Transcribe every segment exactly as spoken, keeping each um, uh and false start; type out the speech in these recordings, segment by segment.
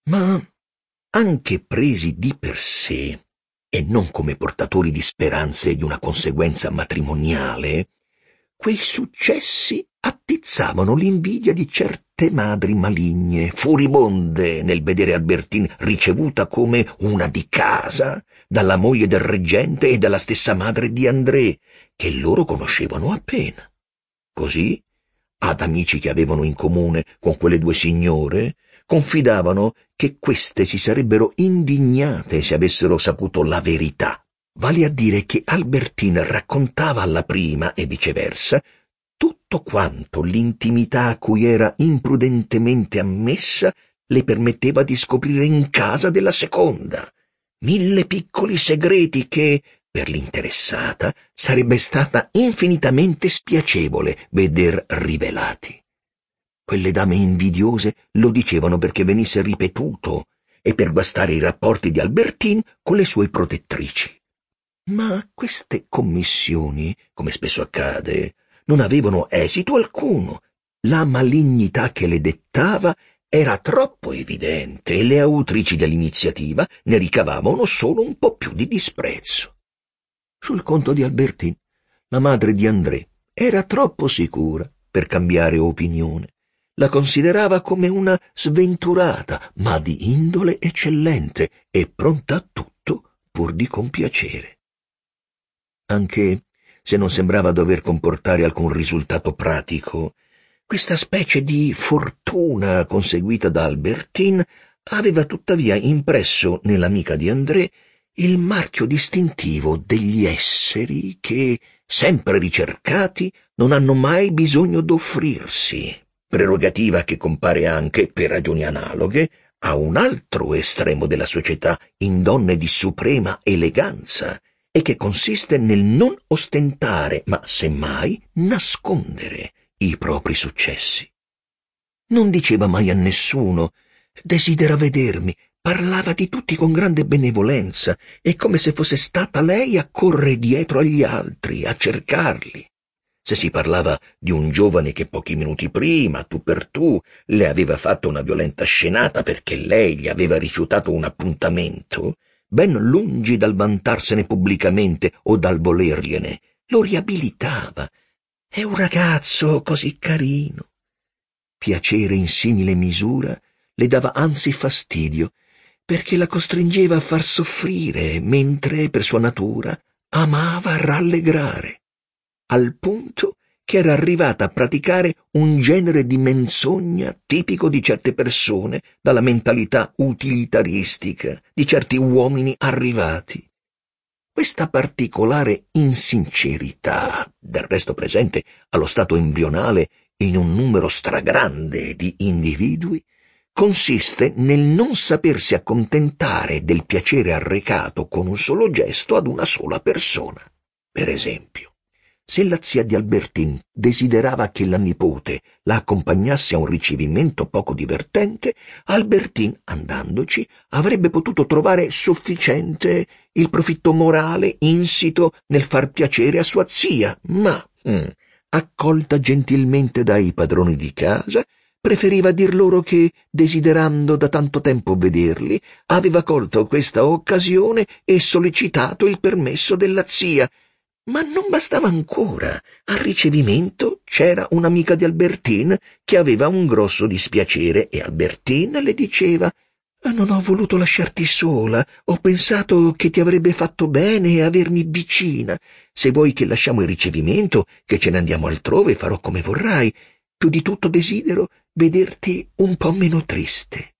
Ma anche presi di per sé, e non come portatori di speranze di una conseguenza matrimoniale, quei successi attizzavano l'invidia di certe madri maligne, furibonde nel vedere Albertine ricevuta come una di casa dalla moglie del reggente e dalla stessa madre di André, che loro conoscevano appena. Così, ad amici che avevano in comune con quelle due signore, confidavano che queste si sarebbero indignate se avessero saputo la verità, vale a dire che Albertine raccontava alla prima e viceversa tutto quanto l'intimità a cui era imprudentemente ammessa le permetteva di scoprire in casa della seconda, mille piccoli segreti che, per l'interessata, sarebbe stata infinitamente spiacevole veder rivelati. Quelle dame invidiose lo dicevano perché venisse ripetuto e per guastare i rapporti di Albertine con le sue protettrici. Ma queste commissioni, come spesso accade, non avevano esito alcuno. La malignità che le dettava era troppo evidente e le autrici dell'iniziativa ne ricavavano solo un po' più di disprezzo. Sul conto di Albertine, la madre di André era troppo sicura per cambiare opinione. La considerava come una sventurata, ma di indole eccellente e pronta a tutto pur di compiacere. Anche se non sembrava dover comportare alcun risultato pratico, questa specie di fortuna conseguita da Albertine aveva tuttavia impresso nell'amica di André il marchio distintivo degli esseri che, sempre ricercati, non hanno mai bisogno d'offrirsi, prerogativa che compare anche, per ragioni analoghe, a un altro estremo della società in donne di suprema eleganza, e che consiste nel non ostentare, ma semmai nascondere i propri successi. Non diceva mai a nessuno «desidera vedermi», parlava di tutti con grande benevolenza e come se fosse stata lei a correre dietro agli altri, a cercarli. Se si parlava di un giovane che pochi minuti prima, tu per tu, le aveva fatto una violenta scenata perché lei gli aveva rifiutato un appuntamento, ben lungi dal vantarsene pubblicamente o dal volergliene, lo riabilitava. È un ragazzo così carino. Piacere in simile misura le dava anzi fastidio, perché la costringeva a far soffrire, mentre, per sua natura, amava rallegrare, al punto che era arrivata a praticare un genere di menzogna tipico di certe persone dalla mentalità utilitaristica, di certi uomini arrivati. Questa particolare insincerità, del resto presente allo stato embrionale in un numero stragrande di individui, consiste nel non sapersi accontentare del piacere arrecato con un solo gesto ad una sola persona. Per esempio, se la zia di Albertine desiderava che la nipote la accompagnasse a un ricevimento poco divertente, Albertine, andandoci, avrebbe potuto trovare sufficiente il profitto morale insito nel far piacere a sua zia, ma, mm, accolta gentilmente dai padroni di casa, preferiva dir loro che, desiderando da tanto tempo vederli, aveva colto questa occasione e sollecitato il permesso della zia. Ma non bastava ancora. Al ricevimento c'era un'amica di Albertine che aveva un grosso dispiacere e Albertine le diceva «Non ho voluto lasciarti sola, ho pensato che ti avrebbe fatto bene avermi vicina. Se vuoi che lasciamo il ricevimento, che ce ne andiamo altrove, farò come vorrai. Più di tutto desidero vederti un po' meno triste».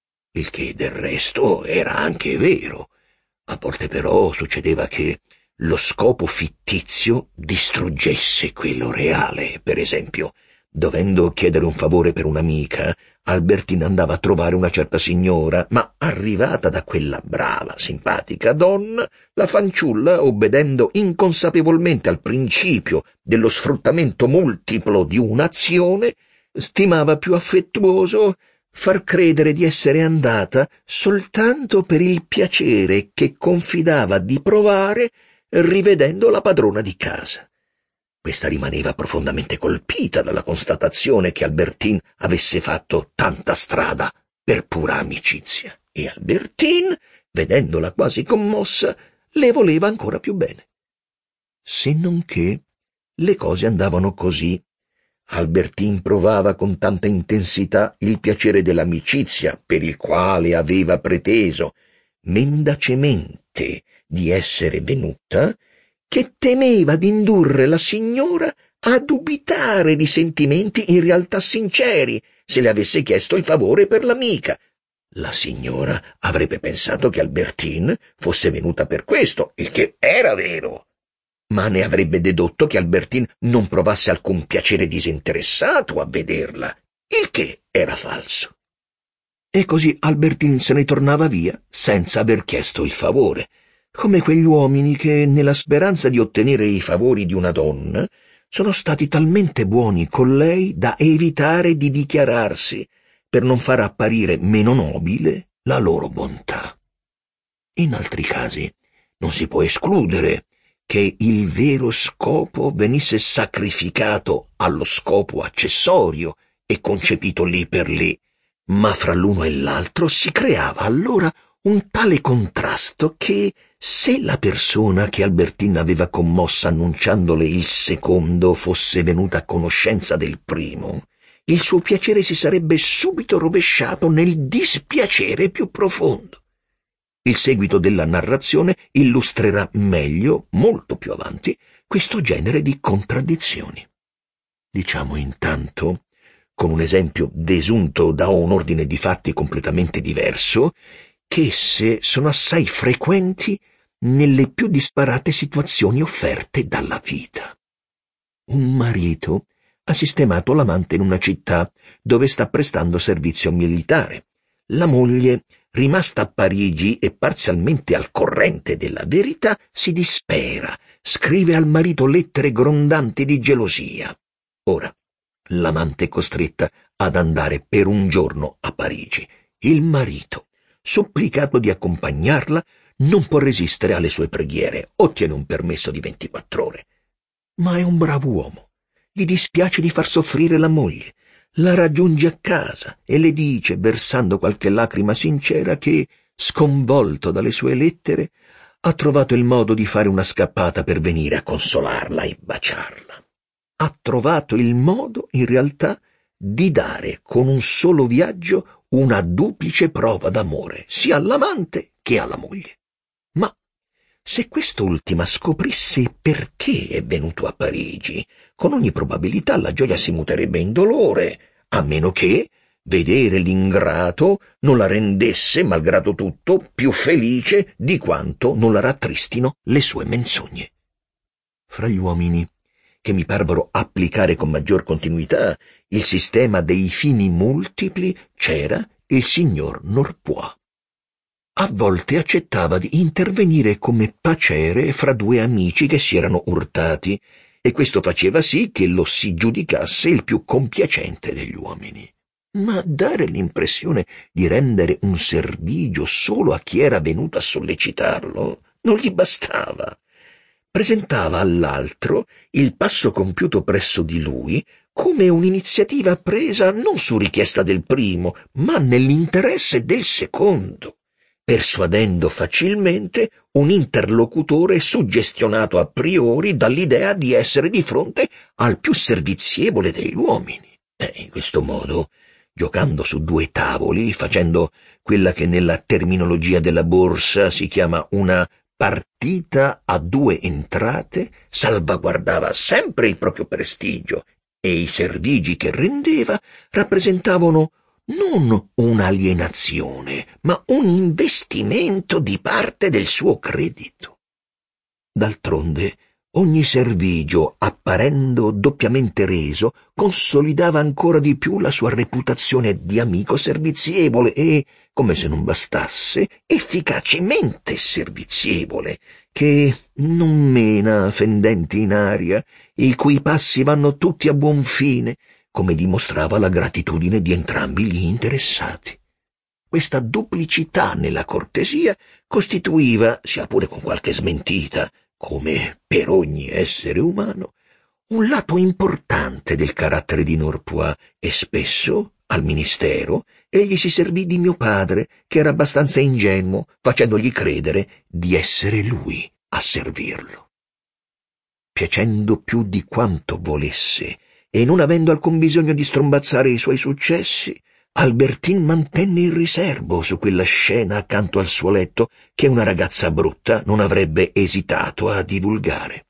Il che del resto era anche vero. A volte però succedeva che lo scopo fittizio distruggesse quello reale. Per esempio, dovendo chiedere un favore per un'amica, Albertine andava a trovare una certa signora, ma arrivata da quella brava, simpatica donna, la fanciulla, obbedendo inconsapevolmente al principio dello sfruttamento multiplo di un'azione, stimava più affettuoso far credere di essere andata soltanto per il piacere che confidava di provare rivedendo la padrona di casa. Questa rimaneva profondamente colpita dalla constatazione che Albertine avesse fatto tanta strada per pura amicizia, e Albertine, vedendola quasi commossa, le voleva ancora più bene. Se non che le cose andavano così. Albertine provava con tanta intensità il piacere dell'amicizia per il quale aveva preteso mendacemente di essere venuta, che temeva d'indurre la signora a dubitare di sentimenti in realtà sinceri se le avesse chiesto il favore per l'amica. La signora avrebbe pensato che Albertine fosse venuta per questo, il che era vero, ma ne avrebbe dedotto che Albertine non provasse alcun piacere disinteressato a vederla, il che era falso. E così Albertine se ne tornava via senza aver chiesto il favore, come quegli uomini che, nella speranza di ottenere i favori di una donna, sono stati talmente buoni con lei da evitare di dichiararsi, per non far apparire meno nobile la loro bontà. In altri casi non si può escludere che il vero scopo venisse sacrificato allo scopo accessorio e concepito lì per lì, ma fra l'uno e l'altro si creava allora un tale contrasto che, se la persona che Albertine aveva commossa annunciandole il secondo fosse venuta a conoscenza del primo, il suo piacere si sarebbe subito rovesciato nel dispiacere più profondo. Il seguito della narrazione illustrerà meglio, molto più avanti, questo genere di contraddizioni. Diciamo intanto, con un esempio desunto da un ordine di fatti completamente diverso, che esse sono assai frequenti nelle più disparate situazioni offerte dalla vita. Un marito ha sistemato l'amante in una città dove sta prestando servizio militare. La moglie, rimasta a Parigi e parzialmente al corrente della verità, si dispera, scrive al marito lettere grondanti di gelosia. Ora, l'amante è costretta ad andare per un giorno a Parigi. Il marito, supplicato di accompagnarla, non può resistere alle sue preghiere, ottiene un permesso di ventiquattro ore. Ma è un bravo uomo. Gli dispiace di far soffrire la moglie. La raggiunge a casa e le dice, versando qualche lacrima sincera, che, sconvolto dalle sue lettere, ha trovato il modo di fare una scappata per venire a consolarla e baciarla. Ha trovato il modo, in realtà, di dare con un solo viaggio una duplice prova d'amore, sia all'amante che alla moglie. Ma se quest'ultima scoprisse perché è venuto a Parigi, con ogni probabilità la gioia si muterebbe in dolore, a meno che vedere l'ingrato non la rendesse, malgrado tutto, più felice di quanto non la rattristino le sue menzogne. Fra gli uomini che mi parvero applicare con maggior continuità il sistema dei fini multipli c'era il signor Norpois. A volte accettava di intervenire come paciere fra due amici che si erano urtati, e questo faceva sì che lo si giudicasse il più compiacente degli uomini. Ma dare l'impressione di rendere un servigio solo a chi era venuto a sollecitarlo non gli bastava. Presentava all'altro il passo compiuto presso di lui come un'iniziativa presa non su richiesta del primo, ma nell'interesse del secondo, persuadendo facilmente un interlocutore suggestionato a priori dall'idea di essere di fronte al più servizievole degli uomini. E in questo modo, giocando su due tavoli, facendo quella che nella terminologia della borsa si chiama una partita a due entrate, salvaguardava sempre il proprio prestigio, e i servigi che rendeva rappresentavano non un'alienazione, ma un investimento di parte del suo credito. D'altronde, ogni servigio, apparendo doppiamente reso, consolidava ancora di più la sua reputazione di amico servizievole e, come se non bastasse, efficacemente servizievole, che non mena fendenti in aria, i cui passi vanno tutti a buon fine, come dimostrava la gratitudine di entrambi gli interessati. Questa duplicità nella cortesia costituiva, sia pure con qualche smentita, come per ogni essere umano, un lato importante del carattere di Norpois e spesso, al ministero, egli si servì di mio padre, che era abbastanza ingenuo, facendogli credere di essere lui a servirlo. Piacendo più di quanto volesse e non avendo alcun bisogno di strombazzare i suoi successi, Albertine mantenne il riserbo su quella scena accanto al suo letto che una ragazza brutta non avrebbe esitato a divulgare.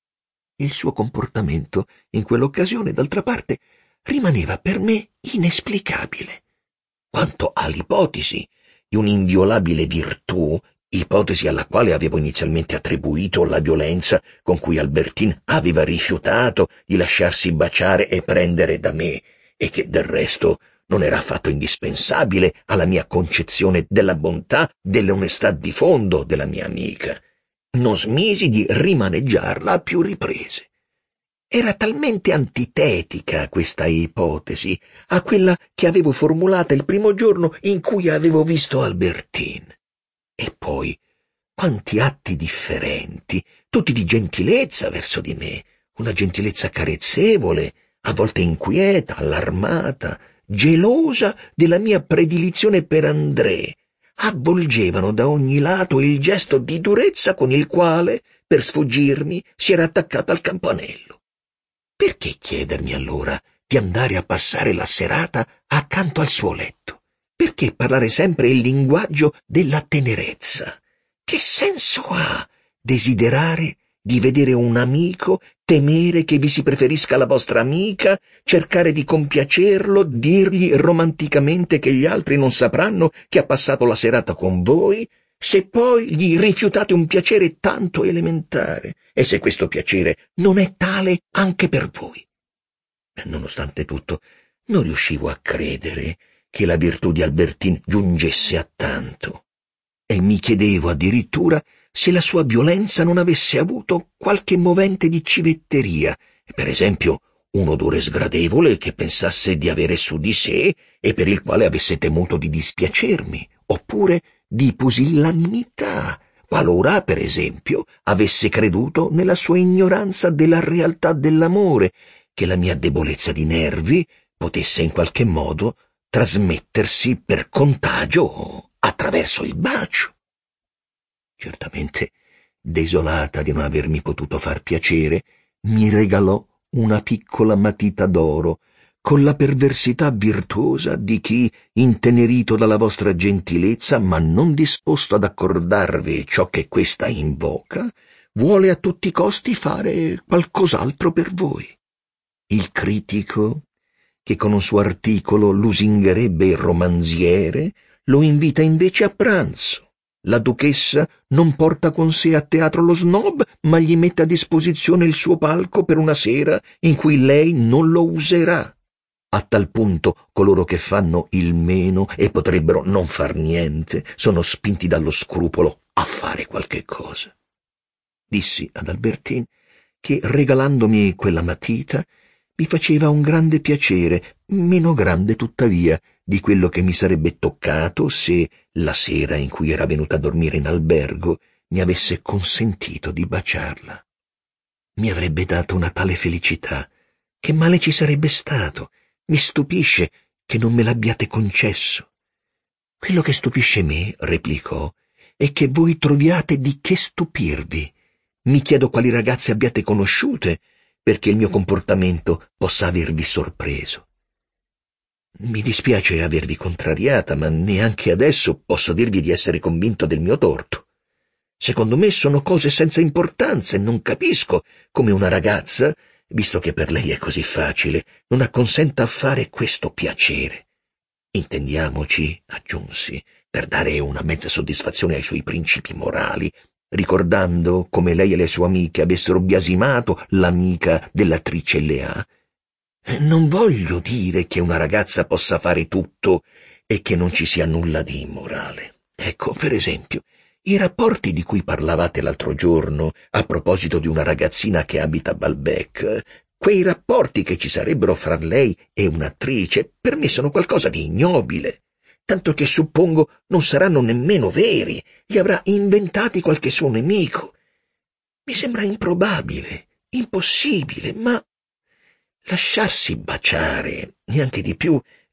Il suo comportamento in quell'occasione, d'altra parte, rimaneva per me inesplicabile. Quanto all'ipotesi di un'inviolabile virtù, ipotesi alla quale avevo inizialmente attribuito la violenza con cui Albertine aveva rifiutato di lasciarsi baciare e prendere da me, e che del resto non era affatto indispensabile alla mia concezione della bontà, dell'onestà di fondo della mia amica, non smisi di rimaneggiarla a più riprese. Era talmente antitetica questa ipotesi a quella che avevo formulata il primo giorno in cui avevo visto Albertine. E poi, quanti atti differenti, tutti di gentilezza verso di me, una gentilezza carezzevole, a volte inquieta, allarmata, gelosa della mia predilizione per André, avvolgevano da ogni lato il gesto di durezza con il quale, per sfuggirmi, si era attaccata al campanello. Perché chiedermi allora di andare a passare la serata accanto al suo letto? Perché parlare sempre il linguaggio della tenerezza? Che senso ha desiderare di vedere un amico, temere che vi si preferisca la vostra amica, cercare di compiacerlo, dirgli romanticamente che gli altri non sapranno che ha passato la serata con voi, se poi gli rifiutate un piacere tanto elementare, e se questo piacere non è tale anche per voi? Nonostante tutto, non riuscivo a credere che la virtù di Albertine giungesse a tanto, e mi chiedevo addirittura se la sua violenza non avesse avuto qualche movente di civetteria, per esempio un odore sgradevole che pensasse di avere su di sé e per il quale avesse temuto di dispiacermi, oppure di pusillanimità, qualora, per esempio, avesse creduto nella sua ignoranza della realtà dell'amore, che la mia debolezza di nervi potesse in qualche modo trasmettersi per contagio attraverso il bacio. Certamente, desolata di non avermi potuto far piacere, mi regalò una piccola matita d'oro, con la perversità virtuosa di chi, intenerito dalla vostra gentilezza, ma non disposto ad accordarvi ciò che questa invoca, vuole a tutti i costi fare qualcos'altro per voi. Il critico, che con un suo articolo lusingherebbe il romanziere, lo invita invece a pranzo. La duchessa non porta con sé a teatro lo snob, ma gli mette a disposizione il suo palco per una sera in cui lei non lo userà. A tal punto coloro che fanno il meno e potrebbero non far niente sono spinti dallo scrupolo a fare qualche cosa. Dissi ad Albertine che, regalandomi quella matita, mi faceva un grande piacere, meno grande tuttavia di quello che mi sarebbe toccato se, la sera in cui era venuta a dormire in albergo, mi avesse consentito di baciarla. Mi avrebbe dato una tale felicità, che male ci sarebbe stato. Mi stupisce che non me l'abbiate concesso. Quello che stupisce me, replicò, è che voi troviate di che stupirvi. Mi chiedo quali ragazze abbiate conosciute, perché il mio comportamento possa avervi sorpreso. Mi dispiace avervi contrariata, ma neanche adesso posso dirvi di essere convinto del mio torto. Secondo me sono cose senza importanza e non capisco come una ragazza, visto che per lei è così facile, non acconsenta a fare questo piacere. Intendiamoci, aggiunsi, per dare una mezza soddisfazione ai suoi principi morali, ricordando come lei e le sue amiche avessero biasimato l'amica dell'attrice Leà. Non voglio dire che una ragazza possa fare tutto e che non ci sia nulla di immorale. Ecco, per esempio, i rapporti di cui parlavate l'altro giorno a proposito di una ragazzina che abita a Balbec, quei rapporti che ci sarebbero fra lei e un'attrice, per me sono qualcosa di ignobile, tanto che suppongo non saranno nemmeno veri, li avrà inventati qualche suo nemico. Mi sembra improbabile, impossibile, ma lasciarsi baciare, neanche di più,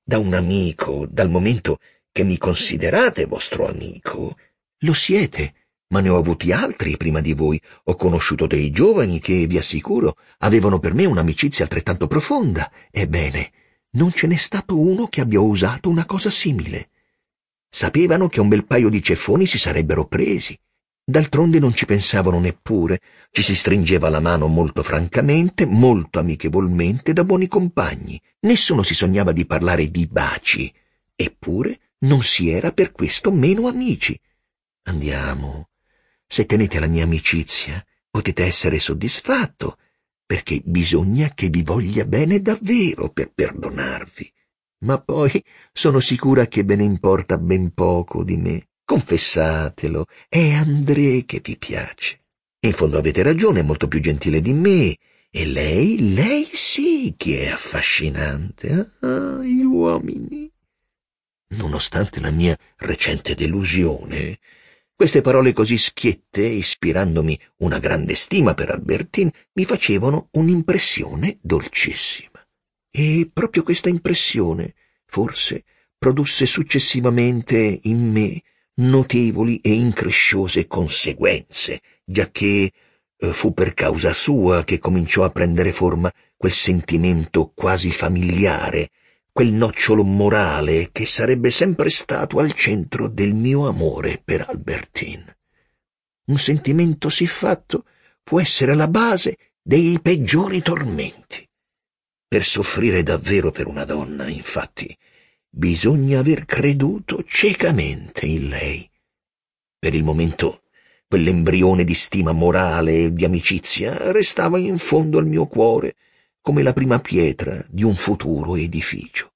da un amico, dal momento che mi considerate vostro amico. Lo siete, ma ne ho avuti altri prima di voi. Ho conosciuto dei giovani che, vi assicuro, avevano per me un'amicizia altrettanto profonda. Ebbene, non ce n'è stato uno che abbia usato una cosa simile. Sapevano che un bel paio di ceffoni si sarebbero presi. D'altronde non ci pensavano neppure. Ci si stringeva la mano molto francamente, molto amichevolmente, da buoni compagni. Nessuno si sognava di parlare di baci. Eppure non si era per questo meno amici. Andiamo. Se tenete la mia amicizia, potete essere soddisfatto, perché bisogna che vi voglia bene davvero per perdonarvi. Ma poi sono sicura che ve ne importa ben poco di me. Confessatelo, è André che vi piace. In fondo avete ragione, è molto più gentile di me. E lei, lei sì che è affascinante. Ah, gli uomini. Nonostante la mia recente delusione, queste parole così schiette, ispirandomi una grande stima per Albertine, mi facevano un'impressione dolcissima. E proprio questa impressione, forse, produsse successivamente in me notevoli e incresciose conseguenze, giacché eh, fu per causa sua che cominciò a prendere forma quel sentimento quasi familiare, quel nocciolo morale che sarebbe sempre stato al centro del mio amore per Albertine. Un sentimento siffatto può essere alla base dei peggiori tormenti. Per soffrire davvero per una donna, infatti, bisogna aver creduto ciecamente in lei. Per il momento, quell'embrione di stima morale e di amicizia restava in fondo al mio cuore come la prima pietra di un futuro edificio.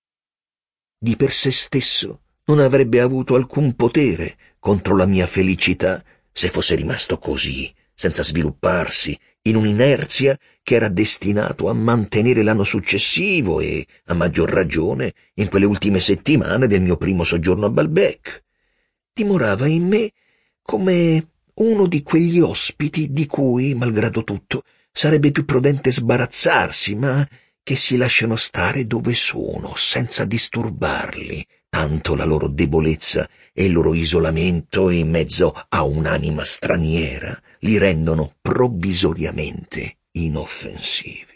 Di per sé stesso non avrebbe avuto alcun potere contro la mia felicità se fosse rimasto così, senza svilupparsi, in un'inerzia che era destinato a mantenere l'anno successivo e, a maggior ragione, in quelle ultime settimane del mio primo soggiorno a Balbec. Dimorava in me come uno di quegli ospiti di cui, malgrado tutto, sarebbe più prudente sbarazzarsi, ma che si lasciano stare dove sono, senza disturbarli, tanto la loro debolezza e il loro isolamento in mezzo a un'anima straniera li rendono provvisoriamente inoffensivi.